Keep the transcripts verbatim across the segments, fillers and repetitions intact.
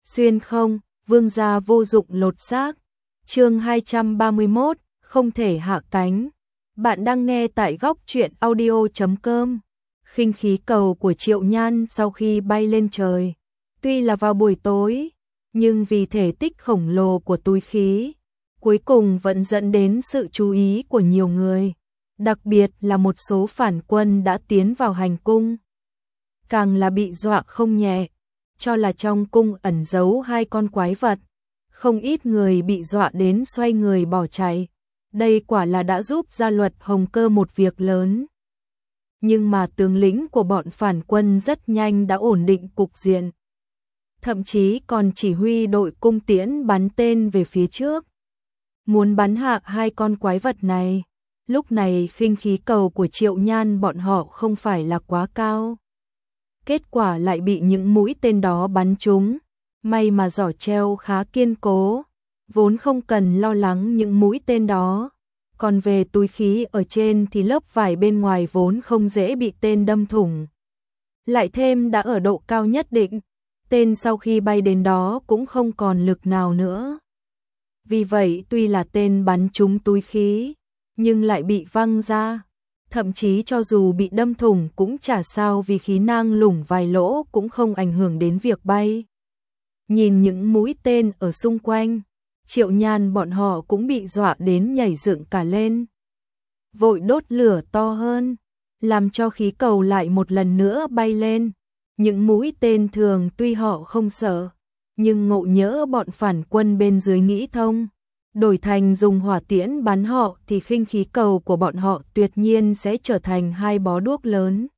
Xuyên không, vương gia vô dụng lột xác. Chương hai trăm ba mươi mốt, không thể hạ cánh. Bạn đang nghe tại góc truyện audio chấm com. Khinh khí cầu của Triệu Nhan sau khi bay lên trời, tuy là vào buổi tối, nhưng vì thể tích khổng lồ của túi khí, cuối cùng vẫn dẫn đến sự chú ý của nhiều người, đặc biệt là một số phản quân đã tiến vào hành cung. Càng là bị dọa không nhẹ, cho là trong cung ẩn giấu hai con quái vật, không ít người bị dọa đến xoay người bỏ chạy. Đây quả là đã giúp Gia Luật Hồng Cơ một việc lớn. Nhưng mà tướng lĩnh của bọn phản quân rất nhanh đã ổn định cục diện, thậm chí còn chỉ huy đội cung tiễn bắn tên về phía trước, muốn bắn hạ hai con quái vật này. Lúc này khinh khí cầu của Triệu Nhan bọn họ không phải là quá cao, kết quả lại bị những mũi tên đó bắn trúng. May mà giỏ treo khá kiên cố, vốn không cần lo lắng những mũi tên đó. Còn về túi khí ở trên thì lớp vải bên ngoài vốn không dễ bị tên đâm thủng, lại thêm đã ở độ cao nhất định, tên sau khi bay đến đó cũng không còn lực nào nữa. Vì vậy tuy là tên bắn trúng túi khí, nhưng lại bị văng ra. Thậm chí cho dù bị đâm thủng cũng chả sao, vì khí nang lủng vài lỗ cũng không ảnh hưởng đến việc bay. Nhìn những mũi tên ở xung quanh, Triệu Nhan bọn họ cũng bị dọa đến nhảy dựng cả lên, vội đốt lửa to hơn, làm cho khí cầu lại một lần nữa bay lên. Những mũi tên thường tuy họ không sợ, nhưng ngộ nhỡ bọn phản quân bên dưới nghĩ thông, đổi thành dùng hỏa tiễn bắn họ thì khinh khí cầu của bọn họ tuyệt nhiên sẽ trở thành hai bó đuốc lớn.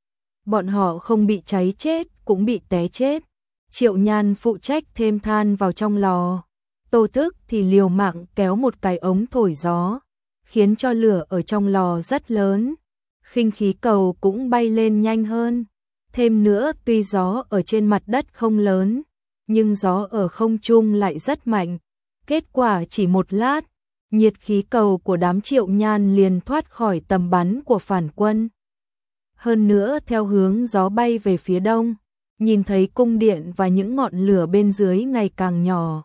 Bọn họ không bị cháy chết cũng bị té chết. Triệu Nhan phụ trách thêm than vào trong lò, Tô Thức thì liều mạng kéo một cái ống thổi gió, khiến cho lửa ở trong lò rất lớn. Khinh khí cầu cũng bay lên nhanh hơn. Thêm nữa, tuy gió ở trên mặt đất không lớn, nhưng gió ở không trung lại rất mạnh. Kết quả chỉ một lát, nhiệt khí cầu của đám Triệu Nhan liền thoát khỏi tầm bắn của phản quân. Hơn nữa theo hướng gió bay về phía đông, nhìn thấy cung điện và những ngọn lửa bên dưới ngày càng nhỏ.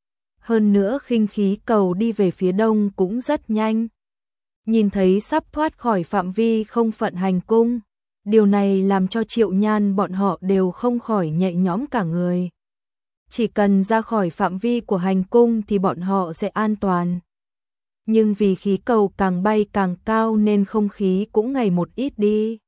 Hơn nữa khinh khí cầu đi về phía đông cũng rất nhanh, nhìn thấy sắp thoát khỏi phạm vi không phận hành cung. Điều này làm cho Triệu Nhan bọn họ đều không khỏi nhẹ nhõm cả người. Chỉ cần ra khỏi phạm vi của hành cung thì bọn họ sẽ an toàn. Nhưng vì khí cầu càng bay càng cao nên không khí cũng ngày một ít đi,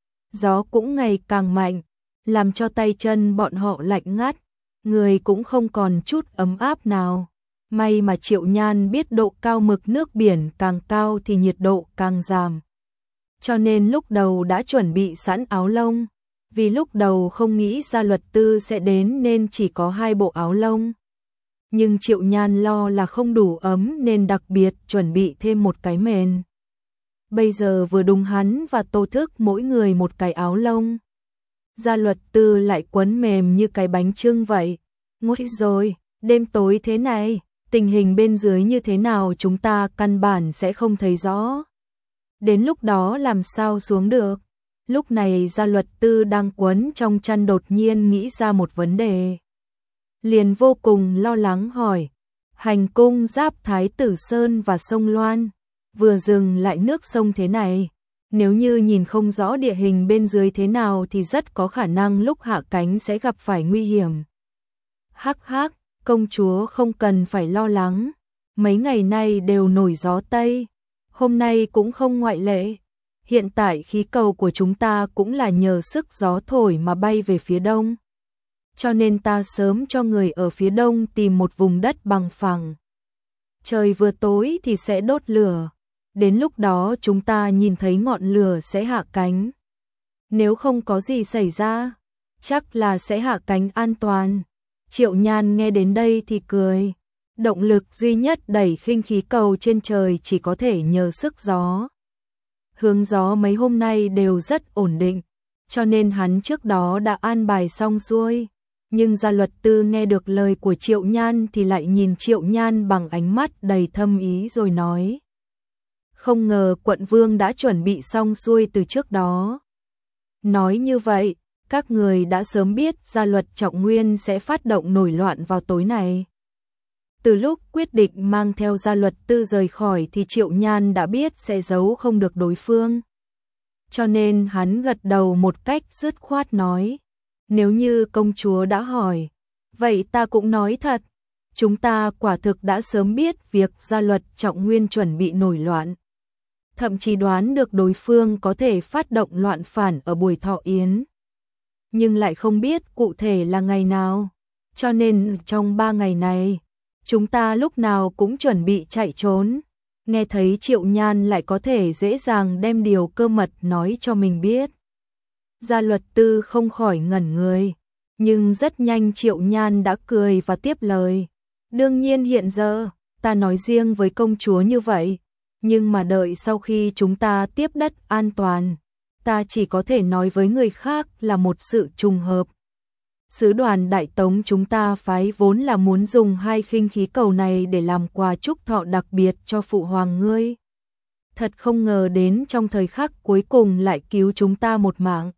gió cũng ngày càng mạnh, làm cho tay chân bọn họ lạnh ngắt, người cũng không còn chút ấm áp nào. May mà Triệu Nhan biết độ cao mực nước biển càng cao thì nhiệt độ càng giảm, cho nên lúc đầu đã chuẩn bị sẵn áo lông. Vì lúc đầu không nghĩ Gia Luật Tư sẽ đến nên chỉ có hai bộ áo lông, nhưng Triệu Nhan lo là không đủ ấm nên đặc biệt chuẩn bị thêm một cái mền. Bây giờ vừa đúng hắn và Tô Thức mỗi người một cái áo lông, Gia Luật Tư lại quấn mềm như cái bánh chưng vậy. Ngồi rồi, đêm tối thế này, tình hình bên dưới như thế nào chúng ta căn bản sẽ không thấy rõ, đến lúc đó làm sao xuống được. Lúc này Gia Luật Tư đang quấn trong chăn đột nhiên nghĩ ra một vấn đề, liền vô cùng lo lắng hỏi: hành cung giáp Thái Tử Sơn và sông Loan, vừa dừng lại nước sông thế này, nếu như nhìn không rõ địa hình bên dưới thế nào thì rất có khả năng lúc hạ cánh sẽ gặp phải nguy hiểm. Hắc hắc, công chúa không cần phải lo lắng, mấy ngày nay đều nổi gió Tây, hôm nay cũng không ngoại lệ. Hiện tại khí cầu của chúng ta cũng là nhờ sức gió thổi mà bay về phía đông, cho nên ta sớm cho người ở phía đông tìm một vùng đất bằng phẳng. Trời vừa tối thì sẽ đốt lửa, đến lúc đó chúng ta nhìn thấy ngọn lửa sẽ hạ cánh. Nếu không có gì xảy ra, chắc là sẽ hạ cánh an toàn. Triệu Nhan nghe đến đây thì cười. Động lực duy nhất đẩy khinh khí cầu trên trời chỉ có thể nhờ sức gió. Hướng gió mấy hôm nay đều rất ổn định, cho nên hắn trước đó đã an bài xong xuôi. Nhưng Gia Luật Tư nghe được lời của Triệu Nhan thì lại nhìn Triệu Nhan bằng ánh mắt đầy thâm ý rồi nói: không ngờ quận vương đã chuẩn bị xong xuôi từ trước đó. Nói như vậy, các người đã sớm biết gia luật Trọng Nguyên sẽ phát động nổi loạn vào tối này. Từ lúc quyết định mang theo gia luật Tư rời khỏi thì Triệu Nhan đã biết sẽ giấu không được đối phương. Cho nên hắn gật đầu một cách dứt khoát nói, nếu như công chúa đã hỏi, vậy ta cũng nói thật, chúng ta quả thực đã sớm biết việc gia luật Trọng Nguyên chuẩn bị nổi loạn. Thậm chí đoán được đối phương có thể phát động loạn phản ở buổi thọ yến. Nhưng lại không biết cụ thể là ngày nào. Cho nên trong ba ngày này, chúng ta lúc nào cũng chuẩn bị chạy trốn. Nghe thấy Triệu Nhan lại có thể dễ dàng đem điều cơ mật nói cho mình biết. Gia luật Tư không khỏi ngẩn người. Nhưng rất nhanh Triệu Nhan đã cười và tiếp lời. Đương nhiên hiện giờ, ta nói riêng với công chúa như vậy. Nhưng mà đợi sau khi chúng ta tiếp đất an toàn, ta chỉ có thể nói với người khác là một sự trùng hợp. Sứ đoàn Đại Tống chúng ta phái vốn là muốn dùng hai khinh khí cầu này để làm quà chúc thọ đặc biệt cho phụ hoàng ngươi. Thật không ngờ đến trong thời khắc cuối cùng lại cứu chúng ta một mạng.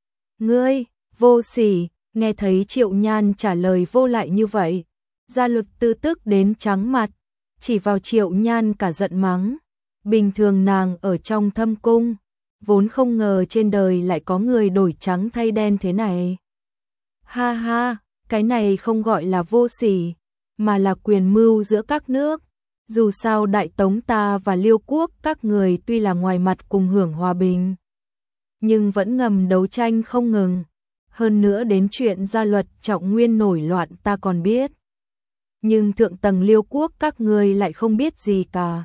Ngươi, vô sỉ, nghe thấy Triệu Nhan trả lời vô lại như vậy. Gia luật Tư tức đến trắng mặt, chỉ vào Triệu Nhan cả giận mắng. Bình thường nàng ở trong thâm cung, vốn không ngờ trên đời lại có người đổi trắng thay đen thế này. Ha ha, cái này không gọi là vô sỉ, mà là quyền mưu giữa các nước. Dù sao Đại Tống ta và Liêu quốc các người tuy là ngoài mặt cùng hưởng hòa bình, nhưng vẫn ngầm đấu tranh không ngừng. Hơn nữa đến chuyện gia luật Trọng Nguyên nổi loạn ta còn biết. Nhưng thượng tầng Liêu quốc các người lại không biết gì cả.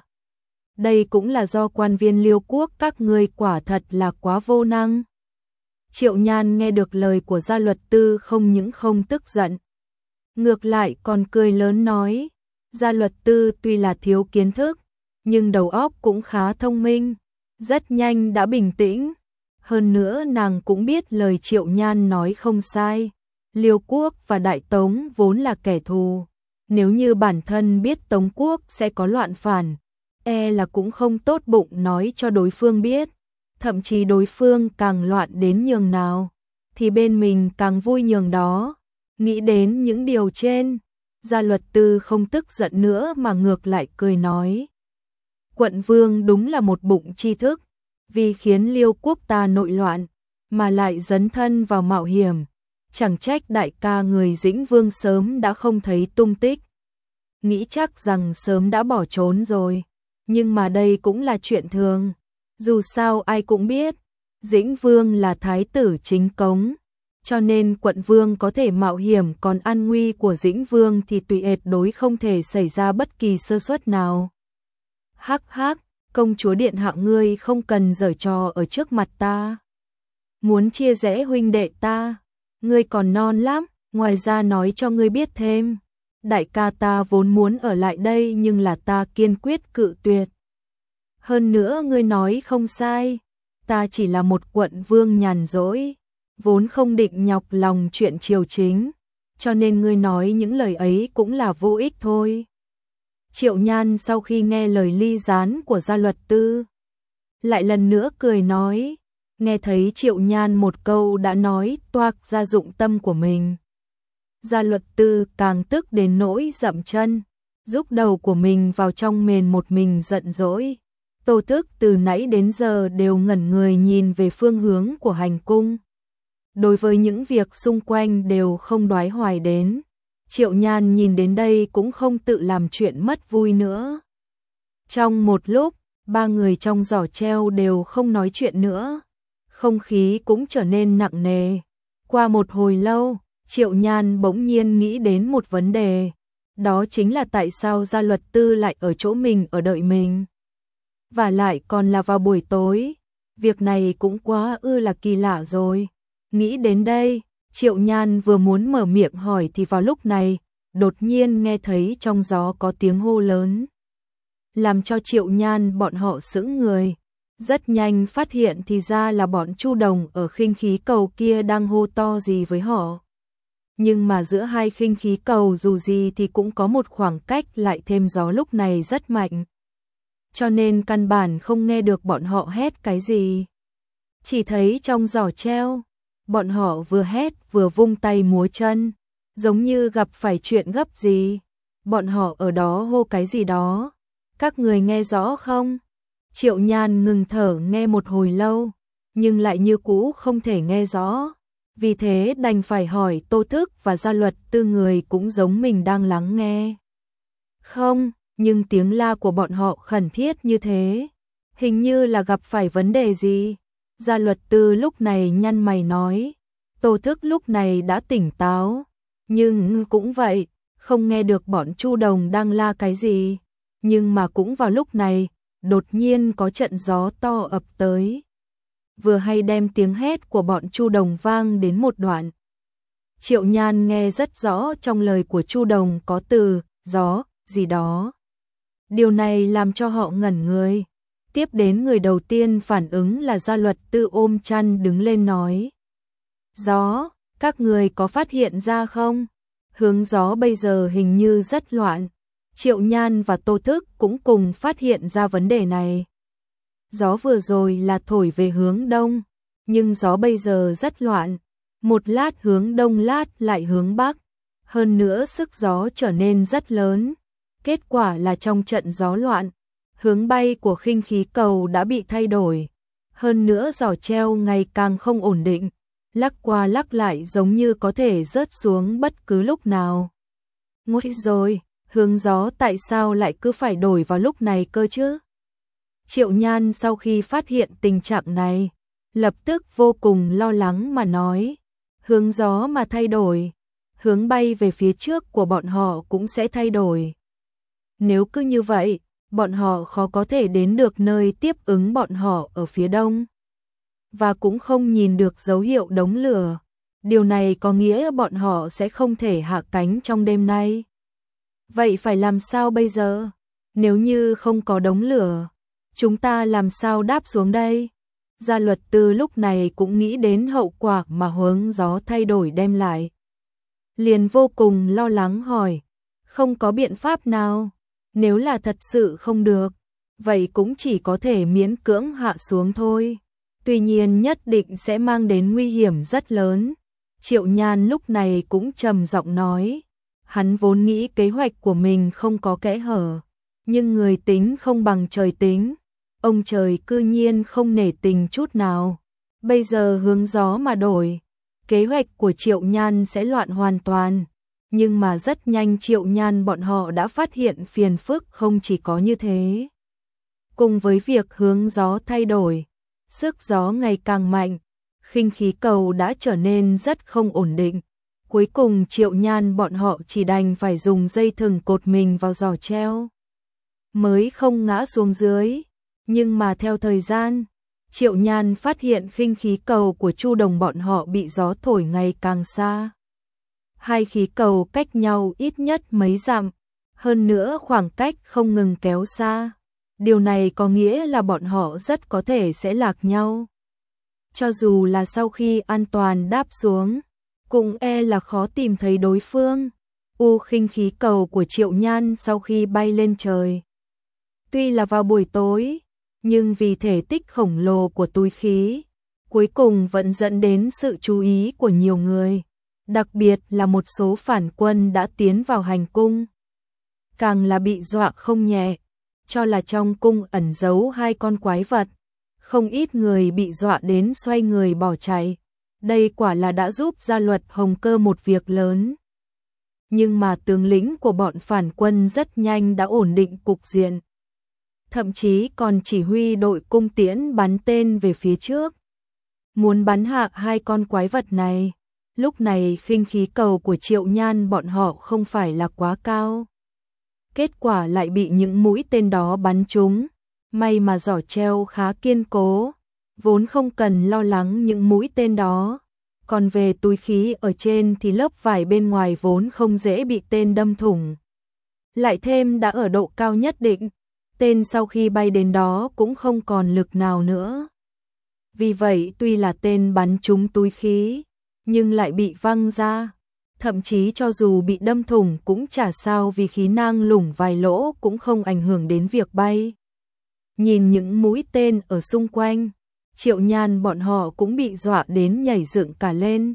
Đây cũng là do quan viên Liêu quốc các ngươi quả thật là quá vô năng. Triệu Nhan nghe được lời của gia luật Tư không những không tức giận, ngược lại còn cười lớn nói, gia luật Tư tuy là thiếu kiến thức, nhưng đầu óc cũng khá thông minh, rất nhanh đã bình tĩnh. Hơn nữa nàng cũng biết lời Triệu Nhan nói không sai, Liêu quốc và Đại Tống vốn là kẻ thù, nếu như bản thân biết Tống quốc sẽ có loạn phản, e là cũng không tốt bụng nói cho đối phương biết, thậm chí đối phương càng loạn đến nhường nào, thì bên mình càng vui nhường đó. Nghĩ đến những điều trên, gia luật Tư không tức giận nữa mà ngược lại cười nói. Quận vương đúng là một bụng tri thức, vì khiến Liêu quốc ta nội loạn, mà lại dấn thân vào mạo hiểm, chẳng trách đại ca người Dĩnh Vương sớm đã không thấy tung tích. Nghĩ chắc rằng sớm đã bỏ trốn rồi. Nhưng mà đây cũng là chuyện thường, dù sao ai cũng biết, Dĩnh Vương là thái tử chính cống, cho nên quận vương có thể mạo hiểm, còn an nguy của Dĩnh Vương thì tuyệt đối không thể xảy ra bất kỳ sơ suất nào. Hắc hắc, công chúa điện hạ ngươi không cần giở trò ở trước mặt ta. Muốn chia rẽ huynh đệ ta, ngươi còn non lắm, ngoài ra nói cho ngươi biết thêm. Đại ca ta vốn muốn ở lại đây nhưng là ta kiên quyết cự tuyệt. Hơn nữa ngươi nói không sai, ta chỉ là một quận vương nhàn rỗi, vốn không định nhọc lòng chuyện triều chính, cho nên ngươi nói những lời ấy cũng là vô ích thôi. Triệu Nhan sau khi nghe lời ly gián của gia luật Tư, lại lần nữa cười nói, nghe thấy Triệu Nhan một câu đã nói toạc ra dụng tâm của mình. Gia luật Tư càng tức đến nỗi dậm chân, rúc đầu của mình vào trong mền một mình giận dỗi. Tô Thức từ nãy đến giờ đều ngẩn người nhìn về phương hướng của hành cung. Đối với những việc xung quanh đều không đoái hoài đến. Triệu Nhan nhìn đến đây cũng không tự làm chuyện mất vui nữa. Trong một lúc, ba người trong giỏ treo đều không nói chuyện nữa. Không khí cũng trở nên nặng nề. Qua một hồi lâu, Triệu Nhan bỗng nhiên nghĩ đến một vấn đề. Đó chính là tại sao gia luật Tư lại ở chỗ mình ở đợi mình. Và lại còn là vào buổi tối. Việc này cũng quá ư là kỳ lạ rồi. Nghĩ đến đây, Triệu Nhan vừa muốn mở miệng hỏi thì vào lúc này, đột nhiên nghe thấy trong gió có tiếng hô lớn. Làm cho Triệu Nhan bọn họ sững người. Rất nhanh phát hiện thì ra là bọn Chu Đồng ở khinh khí cầu kia đang hô to gì với họ. Nhưng mà giữa hai khinh khí cầu dù gì thì cũng có một khoảng cách, lại thêm gió lúc này rất mạnh. Cho nên căn bản không nghe được bọn họ hét cái gì. Chỉ thấy trong giỏ treo, bọn họ vừa hét vừa vung tay múa chân, giống như gặp phải chuyện gấp gì. Bọn họ ở đó hô cái gì đó, các người nghe rõ không? Triệu Nhan ngừng thở nghe một hồi lâu, nhưng lại như cũ không thể nghe rõ. Vì thế đành phải hỏi Tô Thức và Gia Luật Tư, người cũng giống mình đang lắng nghe. Không, nhưng tiếng la của bọn họ khẩn thiết như thế, hình như là gặp phải vấn đề gì. Gia Luật Tư lúc này nhăn mày nói. Tô Thức lúc này đã tỉnh táo, nhưng cũng vậy, không nghe được bọn Chu Đồng đang la cái gì. Nhưng mà cũng vào lúc này, đột nhiên có trận gió to ập tới, vừa hay đem tiếng hét của bọn Chu Đồng vang đến một đoạn. Triệu Nhan nghe rất rõ trong lời của Chu Đồng có từ gió gì đó. Điều này làm cho họ ngẩn người. Tiếp đến người đầu tiên phản ứng là Gia Luật Tư ôm chăn đứng lên nói. Gió, các người có phát hiện ra không? Hướng gió bây giờ hình như rất loạn. Triệu Nhan và Tô Thức cũng cùng phát hiện ra vấn đề này. Gió vừa rồi là thổi về hướng đông, nhưng gió bây giờ rất loạn. Một lát hướng đông, lát lại hướng bắc. Hơn nữa sức gió trở nên rất lớn. Kết quả là trong trận gió loạn, hướng bay của khinh khí cầu đã bị thay đổi. Hơn nữa giỏ treo ngày càng không ổn định, lắc qua lắc lại giống như có thể rớt xuống bất cứ lúc nào. Ngôi rồi, hướng gió tại sao lại cứ phải đổi vào lúc này cơ chứ? Triệu Nhan sau khi phát hiện tình trạng này, lập tức vô cùng lo lắng mà nói. Hướng gió mà thay đổi, hướng bay về phía trước của bọn họ cũng sẽ thay đổi. Nếu cứ như vậy, bọn họ khó có thể đến được nơi tiếp ứng bọn họ ở phía đông. Và cũng không nhìn được dấu hiệu đống lửa. Điều này có nghĩa bọn họ sẽ không thể hạ cánh trong đêm nay. Vậy phải làm sao bây giờ? Nếu như không có đống lửa, chúng ta làm sao đáp xuống đây? Gia Luật Tư lúc này cũng nghĩ đến hậu quả mà hướng gió thay đổi đem lại. Liền vô cùng lo lắng hỏi. Không có biện pháp nào? Nếu là thật sự không được, vậy cũng chỉ có thể miễn cưỡng hạ xuống thôi. Tuy nhiên nhất định sẽ mang đến nguy hiểm rất lớn. Triệu Nhan lúc này cũng trầm giọng nói. Hắn vốn nghĩ kế hoạch của mình không có kẽ hở, nhưng người tính không bằng trời tính. Ông trời cư nhiên không nể tình chút nào. Bây giờ hướng gió mà đổi, kế hoạch của Triệu Nhan sẽ loạn hoàn toàn. Nhưng mà rất nhanh Triệu Nhan bọn họ đã phát hiện phiền phức không chỉ có như thế. Cùng với việc hướng gió thay đổi, sức gió ngày càng mạnh, khinh khí cầu đã trở nên rất không ổn định. Cuối cùng Triệu Nhan bọn họ chỉ đành phải dùng dây thừng cột mình vào giỏ treo, mới không ngã xuống dưới. Nhưng mà theo thời gian, Triệu Nhan phát hiện khinh khí cầu của Chu Đồng bọn họ bị gió thổi ngày càng xa. Hai khí cầu cách nhau ít nhất mấy dặm, hơn nữa khoảng cách không ngừng kéo xa. Điều này có nghĩa là bọn họ rất có thể sẽ lạc nhau. Cho dù là sau khi an toàn đáp xuống, cũng e là khó tìm thấy đối phương. U khinh khí cầu của Triệu Nhan sau khi bay lên trời. Tuy là vào buổi tối, nhưng vì thể tích khổng lồ của túi khí, cuối cùng vẫn dẫn đến sự chú ý của nhiều người. Đặc biệt là một số phản quân đã tiến vào hành cung. Càng là bị dọa không nhẹ, cho là trong cung ẩn giấu hai con quái vật. Không ít người bị dọa đến xoay người bỏ chạy. Đây quả là đã giúp Gia Luật Hồng Cơ một việc lớn. Nhưng mà tướng lĩnh của bọn phản quân rất nhanh đã ổn định cục diện. Thậm chí còn chỉ huy đội cung tiễn bắn tên về phía trước, muốn bắn hạ hai con quái vật này. Lúc này khinh khí cầu của Triệu Nhan bọn họ không phải là quá cao. Kết quả lại bị những mũi tên đó bắn trúng. May mà giỏ treo khá kiên cố, vốn không cần lo lắng những mũi tên đó. Còn về túi khí ở trên thì lớp vải bên ngoài vốn không dễ bị tên đâm thủng. Lại thêm đã ở độ cao nhất định, tên sau khi bay đến đó cũng không còn lực nào nữa. Vì vậy tuy là tên bắn trúng túi khí, nhưng lại bị văng ra. Thậm chí cho dù bị đâm thủng cũng chả sao, vì khí nang lủng vài lỗ cũng không ảnh hưởng đến việc bay. Nhìn những mũi tên ở xung quanh, Triệu Nhan bọn họ cũng bị dọa đến nhảy dựng cả lên.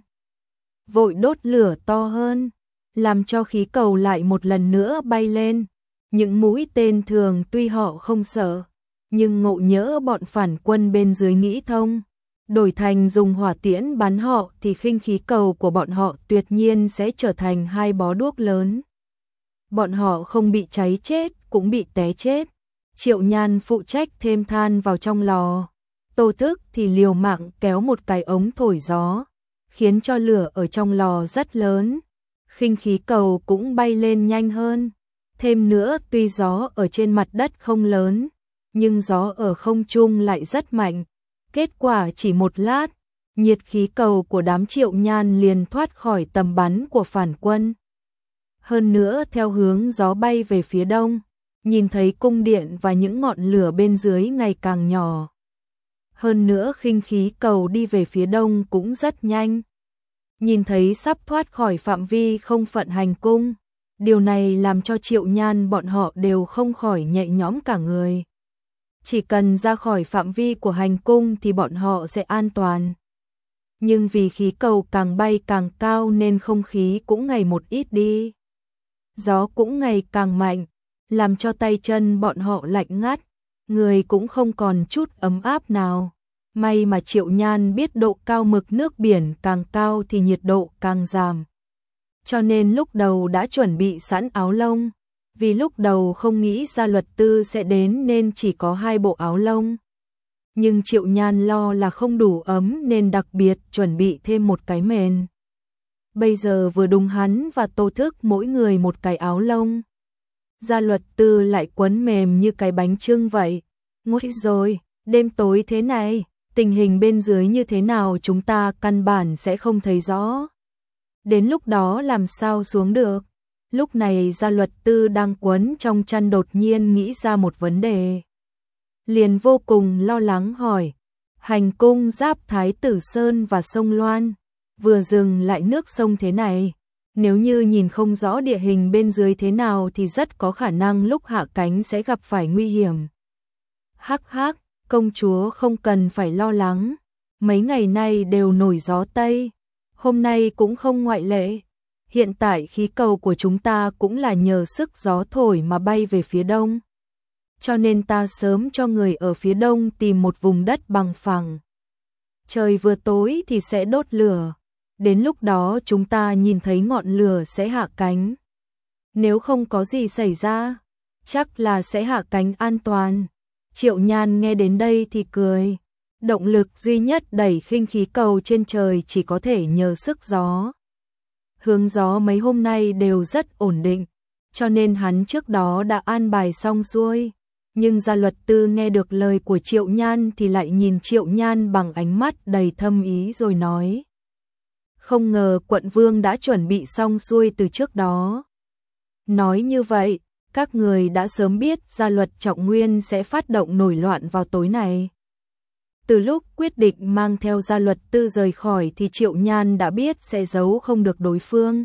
Vội đốt lửa to hơn, làm cho khí cầu lại một lần nữa bay lên. Những mũi tên thường tuy họ không sợ, nhưng ngộ nhỡ bọn phản quân bên dưới nghĩ thông, đổi thành dùng hỏa tiễn bắn họ thì khinh khí cầu của bọn họ tuyệt nhiên sẽ trở thành hai bó đuốc lớn. Bọn họ không bị cháy chết, cũng bị té chết. Triệu Nhan phụ trách thêm than vào trong lò. Tô Thức thì liều mạng kéo một cái ống thổi gió, khiến cho lửa ở trong lò rất lớn. Khinh khí cầu cũng bay lên nhanh hơn. Thêm nữa, tuy gió ở trên mặt đất không lớn, nhưng gió ở không trung lại rất mạnh. Kết quả chỉ một lát, nhiệt khí cầu của đám Triệu Nhan liền thoát khỏi tầm bắn của phản quân. Hơn nữa, theo hướng gió bay về phía đông, nhìn thấy cung điện và những ngọn lửa bên dưới ngày càng nhỏ. Hơn nữa, khinh khí cầu đi về phía đông cũng rất nhanh. Nhìn thấy sắp thoát khỏi phạm vi không phận hành cung, điều này làm cho Triệu Nhan bọn họ đều không khỏi nhẹ nhõm cả người. Chỉ cần ra khỏi phạm vi của hành cung thì bọn họ sẽ an toàn. Nhưng vì khí cầu càng bay càng cao nên không khí cũng ngày một ít đi. Gió cũng ngày càng mạnh, làm cho tay chân bọn họ lạnh ngắt, người cũng không còn chút ấm áp nào. May mà Triệu Nhan biết độ cao mực nước biển càng cao thì nhiệt độ càng giảm. Cho nên lúc đầu đã chuẩn bị sẵn áo lông. Vì lúc đầu không nghĩ Gia Luật Tư sẽ đến nên chỉ có hai bộ áo lông. Nhưng Triệu Nhan lo là không đủ ấm nên đặc biệt chuẩn bị thêm một cái mền. Bây giờ vừa đúng hắn và Tô Thức mỗi người một cái áo lông. Gia Luật Tư lại quấn mềm như cái bánh chưng vậy. Ngồi rồi, đêm tối thế này, tình hình bên dưới như thế nào chúng ta căn bản sẽ không thấy rõ. Đến lúc đó làm sao xuống được? Lúc này Gia Luật Tư đang quấn trong chăn đột nhiên nghĩ ra một vấn đề. Liền vô cùng lo lắng hỏi, hành cung giáp Thái Tử Sơn và sông Loan, vừa dừng lại nước sông thế này, nếu như nhìn không rõ địa hình bên dưới thế nào thì rất có khả năng lúc hạ cánh sẽ gặp phải nguy hiểm. Hắc hắc, công chúa không cần phải lo lắng, mấy ngày nay đều nổi gió Tây, hôm nay cũng không ngoại lệ. Hiện tại khí cầu của chúng ta cũng là nhờ sức gió thổi mà bay về phía đông. Cho nên ta sớm cho người ở phía đông tìm một vùng đất bằng phẳng. Trời vừa tối thì sẽ đốt lửa. Đến lúc đó chúng ta nhìn thấy ngọn lửa sẽ hạ cánh. Nếu không có gì xảy ra, chắc là sẽ hạ cánh an toàn. Triệu Nhan nghe đến đây thì cười. Động lực duy nhất đẩy khinh khí cầu trên trời chỉ có thể nhờ sức gió. Hướng gió mấy hôm nay đều rất ổn định, cho nên hắn trước đó đã an bài xong xuôi. Nhưng Gia Luật Tư nghe được lời của Triệu Nhan thì lại nhìn Triệu Nhan bằng ánh mắt đầy thâm ý rồi nói. Không ngờ quận vương đã chuẩn bị xong xuôi từ trước đó. Nói như vậy, các người đã sớm biết Gia Luật Trọng Nguyên sẽ phát động nổi loạn vào tối này. Từ lúc quyết định mang theo Gia Luật Tư rời khỏi thì Triệu Nhan đã biết sẽ giấu không được đối phương.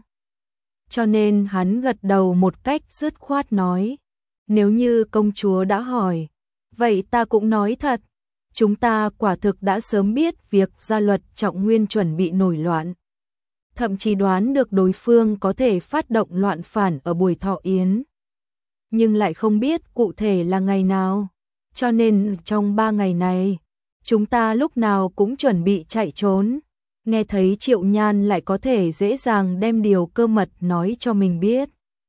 Cho nên hắn gật đầu một cách dứt khoát nói. Nếu như công chúa đã hỏi, vậy ta cũng nói thật. Chúng ta quả thực đã sớm biết việc Gia Luật Trọng Nguyên chuẩn bị nổi loạn. Thậm chí đoán được đối phương có thể phát động loạn phản ở buổi thọ yến. Nhưng lại không biết cụ thể là ngày nào. Cho nên trong ba ngày này, chúng ta lúc nào cũng chuẩn bị chạy trốn. Nghe thấy Triệu Nhan lại có thể dễ dàng đem điều cơ mật nói cho mình biết.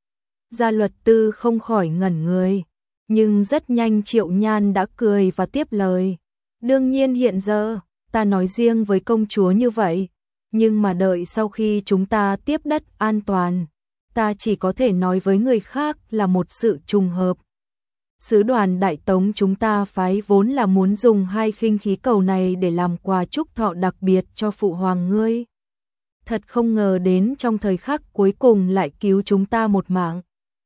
Gia Luật Tư không khỏi ngẩn người. Nhưng rất nhanh Triệu Nhan đã cười và tiếp lời. Đương nhiên hiện giờ, ta nói riêng với công chúa như vậy. Nhưng mà đợi sau khi chúng ta tiếp đất an toàn, ta chỉ có thể nói với người khác là một sự trùng hợp. Sứ đoàn Đại Tống chúng ta phái vốn là muốn dùng hai khinh khí cầu này để làm quà chúc thọ đặc biệt cho phụ hoàng ngươi. Thật không ngờ đến trong thời khắc cuối cùng lại cứu chúng ta một mạng.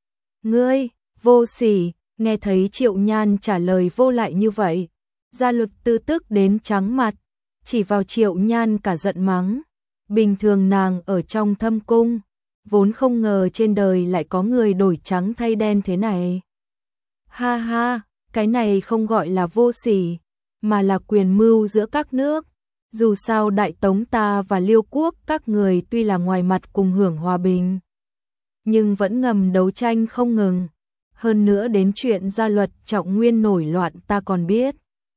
Ngươi, vô sỉ, nghe thấy Triệu Nhan trả lời vô lại như vậy. Gia Luật Tư tức đến trắng mặt, chỉ vào Triệu Nhan cả giận mắng. Bình thường nàng ở trong thâm cung, vốn không ngờ trên đời lại có người đổi trắng thay đen thế này. Ha ha, cái này không gọi là vô sỉ, mà là quyền mưu giữa các nước. Dù sao Đại Tống ta và Liêu quốc các người tuy là ngoài mặt cùng hưởng hòa bình, nhưng vẫn ngầm đấu tranh không ngừng. Hơn nữa đến chuyện gia luật Trọng Nguyên nổi loạn ta còn biết.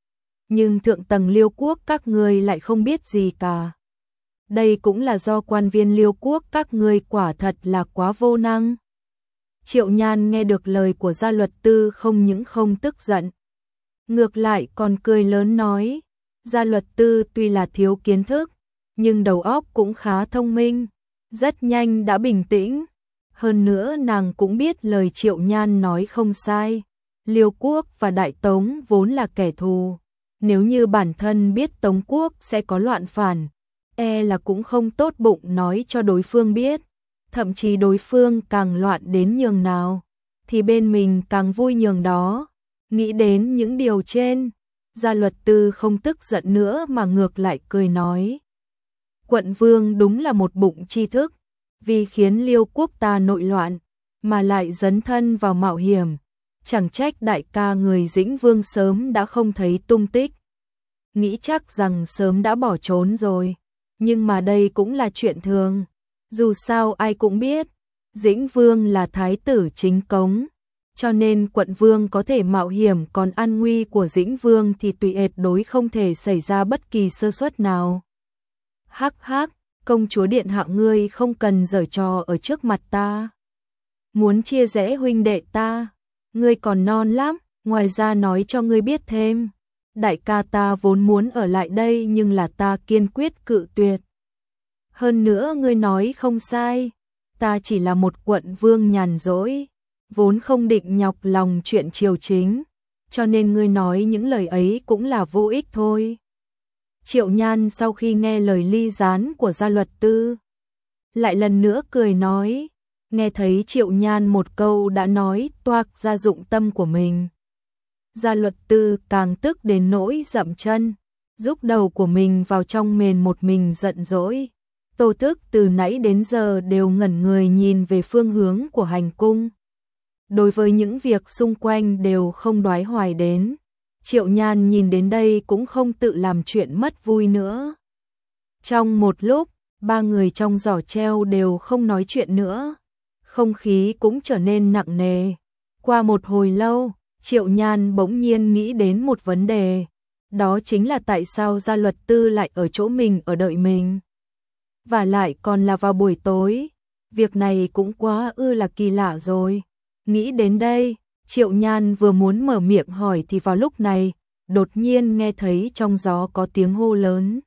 Nhưng thượng tầng Liêu quốc các người lại không biết gì cả. Đây cũng là do quan viên Liêu quốc các người quả thật là quá vô năng. Triệu Nhan nghe được lời của gia luật tư không những không tức giận, ngược lại còn cười lớn nói, gia luật tư tuy là thiếu kiến thức, nhưng đầu óc cũng khá thông minh, rất nhanh đã bình tĩnh. Hơn nữa nàng cũng biết lời Triệu Nhan nói không sai, Liêu quốc và Đại Tống vốn là kẻ thù. Nếu như bản thân biết Tống quốc sẽ có loạn phản, e là cũng không tốt bụng nói cho đối phương biết. Thậm chí đối phương càng loạn đến nhường nào, thì bên mình càng vui nhường đó. Nghĩ đến những điều trên, gia luật tư không tức giận nữa mà ngược lại cười nói. Quận vương đúng là một bụng tri thức, vì khiến Liêu quốc ta nội loạn, mà lại dấn thân vào mạo hiểm. Chẳng trách đại ca người Dĩnh Vương sớm đã không thấy tung tích. Nghĩ chắc rằng sớm đã bỏ trốn rồi, nhưng mà đây cũng là chuyện thường. Dù sao ai cũng biết, Dĩnh Vương là thái tử chính cống, cho nên quận vương có thể mạo hiểm, còn an nguy của Dĩnh Vương thì tuyệt đối không thể xảy ra bất kỳ sơ suất nào. Hắc hắc, công chúa điện hạ ngươi không cần giở trò ở trước mặt ta. Muốn chia rẽ huynh đệ ta, ngươi còn non lắm, ngoài ra nói cho ngươi biết thêm. Đại ca ta vốn muốn ở lại đây nhưng là ta kiên quyết cự tuyệt. Hơn nữa ngươi nói không sai, ta chỉ là một quận vương nhàn rỗi, vốn không định nhọc lòng chuyện triều chính, cho nên ngươi nói những lời ấy cũng là vô ích thôi. Triệu Nhan sau khi nghe lời ly gián của gia luật tư, lại lần nữa cười nói, nghe thấy Triệu Nhan một câu đã nói toạc ra dụng tâm của mình. Gia luật tư càng tức đến nỗi dậm chân, rúc đầu của mình vào trong mền một mình giận dỗi. Tô Thức từ nãy đến giờ đều ngẩn người nhìn về phương hướng của hành cung. Đối với những việc xung quanh đều không đoái hoài đến. Triệu Nhan nhìn đến đây cũng không tự làm chuyện mất vui nữa. Trong một lúc, ba người trong giỏ treo đều không nói chuyện nữa. Không khí cũng trở nên nặng nề. Qua một hồi lâu, Triệu Nhan bỗng nhiên nghĩ đến một vấn đề. Đó chính là tại sao gia luật tư lại ở chỗ mình ở đợi mình. Và lại còn là vào buổi tối. Việc này cũng quá ư là kỳ lạ rồi. Nghĩ đến đây, Triệu Nhan vừa muốn mở miệng hỏi thì vào lúc này, đột nhiên nghe thấy trong gió có tiếng hô lớn.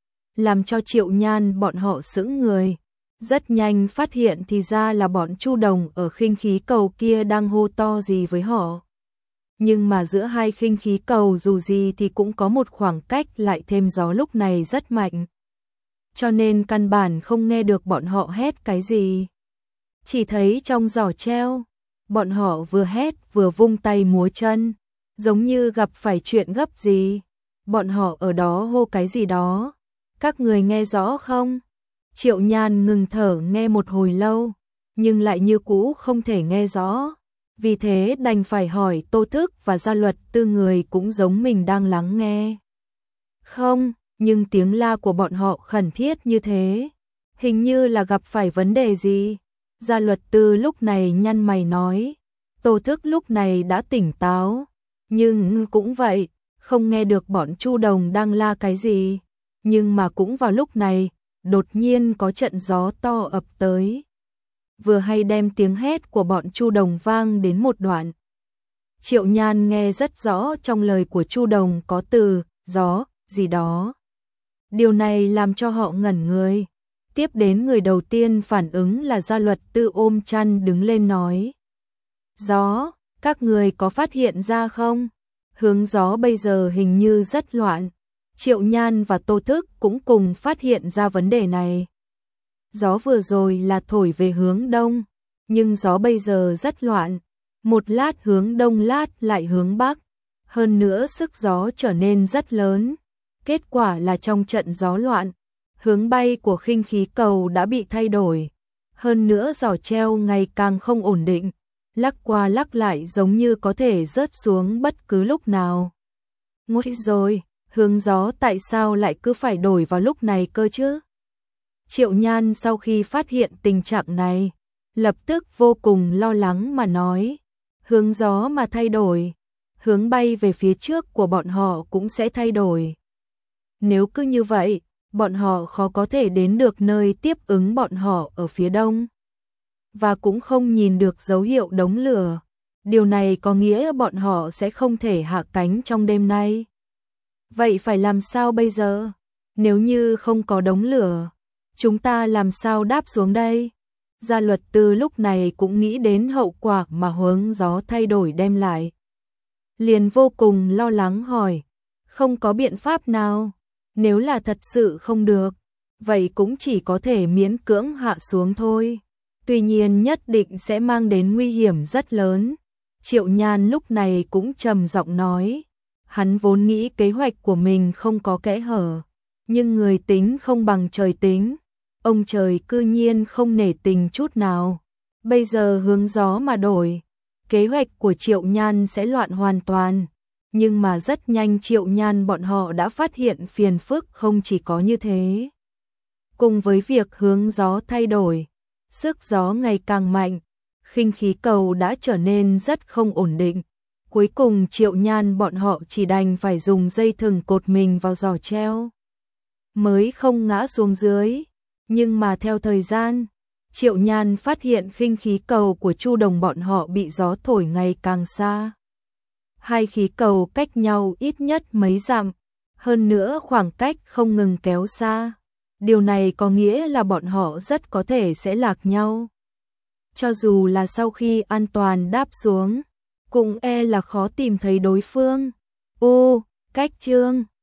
Làm cho Triệu Nhan bọn họ sững người. Rất nhanh phát hiện thì ra là bọn Chu Đồng ở khinh khí cầu kia đang hô to gì với họ. Nhưng mà giữa hai khinh khí cầu dù gì thì cũng có một khoảng cách, lại thêm gió lúc này rất mạnh. Cho nên căn bản không nghe được bọn họ hét cái gì. Chỉ thấy trong giỏ treo, bọn họ vừa hét vừa vung tay múa chân, giống như gặp phải chuyện gấp gì. Bọn họ ở đó hô cái gì đó, các người nghe rõ không? Triệu Nhan ngừng thở nghe một hồi lâu, nhưng lại như cũ không thể nghe rõ. Vì thế đành phải hỏi Tô Thức và gia luật tư, người cũng giống mình đang lắng nghe. Không, nhưng tiếng la của bọn họ khẩn thiết như thế, hình như là gặp phải vấn đề gì. Gia luật tư lúc này nhăn mày nói. Tô Thức lúc này đã tỉnh táo, nhưng cũng vậy, không nghe được bọn Chu Đồng đang la cái gì. Nhưng mà cũng vào lúc này, đột nhiên có trận gió to ập tới, vừa hay đem tiếng hét của bọn Chu Đồng vang đến một đoạn. Triệu Nhan nghe rất rõ trong lời của Chu Đồng có từ gió gì đó. Điều này làm cho họ ngẩn người. Tiếp đến người đầu tiên phản ứng là gia luật tư ôm chăn đứng lên nói. Gió, các người có phát hiện ra không? Hướng gió bây giờ hình như rất loạn. Triệu Nhan và Tô Thức cũng cùng phát hiện ra vấn đề này. Gió vừa rồi là thổi về hướng đông, nhưng gió bây giờ rất loạn. Một lát hướng đông, lát lại hướng bắc. Hơn nữa sức gió trở nên rất lớn. Kết quả là trong trận gió loạn, hướng bay của khinh khí cầu đã bị thay đổi. Hơn nữa giỏ treo ngày càng không ổn định, lắc qua lắc lại giống như có thể rớt xuống bất cứ lúc nào. Nguy rồi, hướng gió tại sao lại cứ phải đổi vào lúc này cơ chứ? Triệu Nhan sau khi phát hiện tình trạng này, lập tức vô cùng lo lắng mà nói, hướng gió mà thay đổi, hướng bay về phía trước của bọn họ cũng sẽ thay đổi. Nếu cứ như vậy, bọn họ khó có thể đến được nơi tiếp ứng bọn họ ở phía đông, và cũng không nhìn được dấu hiệu đống lửa. Điều này có nghĩa bọn họ sẽ không thể hạ cánh trong đêm nay. Vậy phải làm sao bây giờ? Nếu như không có đống lửa, chúng ta làm sao đáp xuống đây? Gia Luật Tư lúc này cũng nghĩ đến hậu quả mà hướng gió thay đổi đem lại. Liền vô cùng lo lắng hỏi, không có biện pháp nào? Nếu là thật sự không được, vậy cũng chỉ có thể miễn cưỡng hạ xuống thôi. Tuy nhiên nhất định sẽ mang đến nguy hiểm rất lớn. Triệu Nhan lúc này cũng trầm giọng nói, hắn vốn nghĩ kế hoạch của mình không có kẽ hở, nhưng người tính không bằng trời tính, ông trời cư nhiên không nể tình chút nào. Bây giờ hướng gió mà đổi, kế hoạch của Triệu Nhan sẽ loạn hoàn toàn. Nhưng mà rất nhanh Triệu Nhan bọn họ đã phát hiện phiền phức không chỉ có như thế. Cùng với việc hướng gió thay đổi, sức gió ngày càng mạnh, khinh khí cầu đã trở nên rất không ổn định. Cuối cùng Triệu Nhan bọn họ chỉ đành phải dùng dây thừng cột mình vào giỏ treo, mới không ngã xuống dưới. Nhưng mà theo thời gian, Triệu Nhan phát hiện khinh khí cầu của Chu Đồng bọn họ bị gió thổi ngày càng xa. Hai khí cầu cách nhau ít nhất mấy dặm, hơn nữa khoảng cách không ngừng kéo xa. Điều này có nghĩa là bọn họ rất có thể sẽ lạc nhau. Cho dù là sau khi an toàn đáp xuống, cũng e là khó tìm thấy đối phương. Ô, cách chương